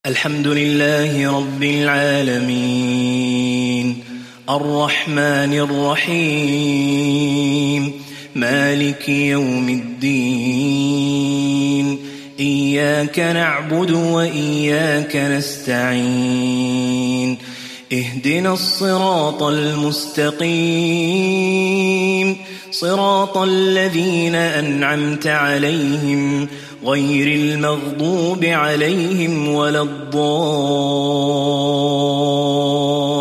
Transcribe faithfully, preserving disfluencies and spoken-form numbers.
الحمد لله رب العالمين الرحمن الرحيم مالك يوم الدين إياك نعبد وإياك نستعين اهدنا الصراط المستقيم صراط الذين أنعمت عليهم غير المغضوب عليهم ولا الضالين